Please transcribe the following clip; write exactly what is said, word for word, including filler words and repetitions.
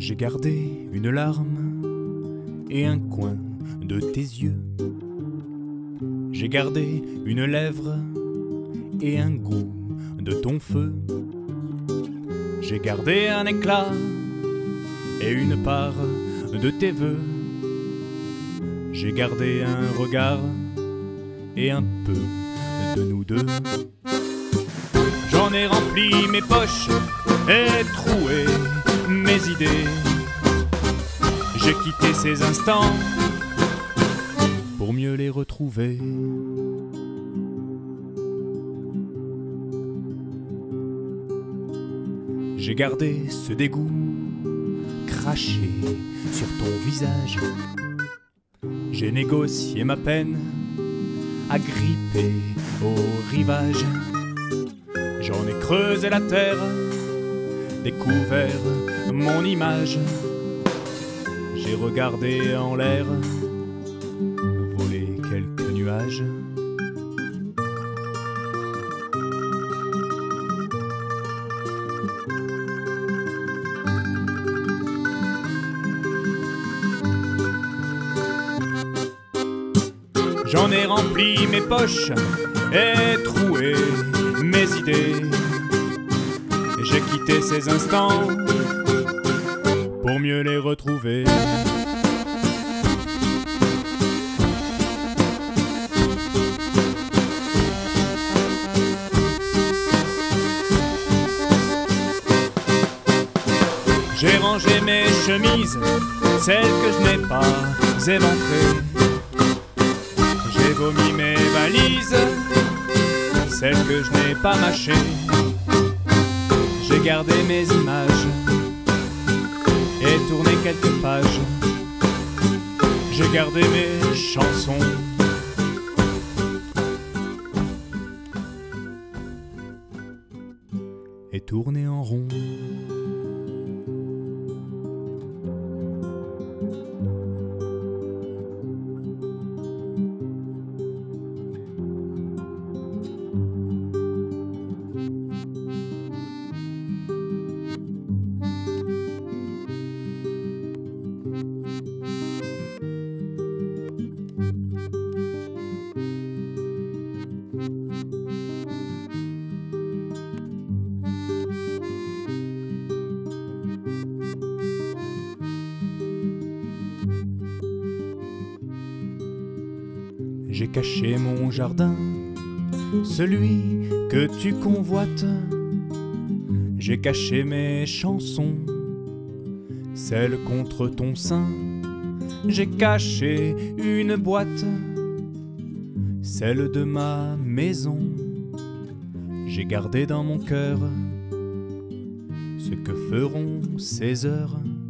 J'ai gardé une larme et un coin de tes yeux. J'ai gardé une lèvre et un goût de ton feu. J'ai gardé un éclat et une part de tes vœux. J'ai gardé un regard et un peu de nous deux. J'en ai rempli mes poches et troué mes idées. J'ai quitté ces instants pour mieux les retrouver. J'ai gardé ce dégoût craché sur ton visage. J'ai négocié ma peine, agrippé au rivage. J'en ai creusé la terre, découvert mon image. J'ai regardé en l'air voler quelques nuages. J'en ai rempli mes poches et troué mes idées. J'ai quitté ces instants pour mieux les retrouver. J'ai rangé mes chemises, celles que je n'ai pas éventrées. J'ai vomi mes valises, celles que je n'ai pas mâchées. J'ai gardé mes images et tourné quelques pages. J'ai gardé mes chansons et tourné en rond. J'ai caché mon jardin, celui que tu convoites. J'ai caché mes chansons, celles contre ton sein. J'ai caché une boîte, celle de ma maison. J'ai gardé dans mon cœur ce que feront ces heures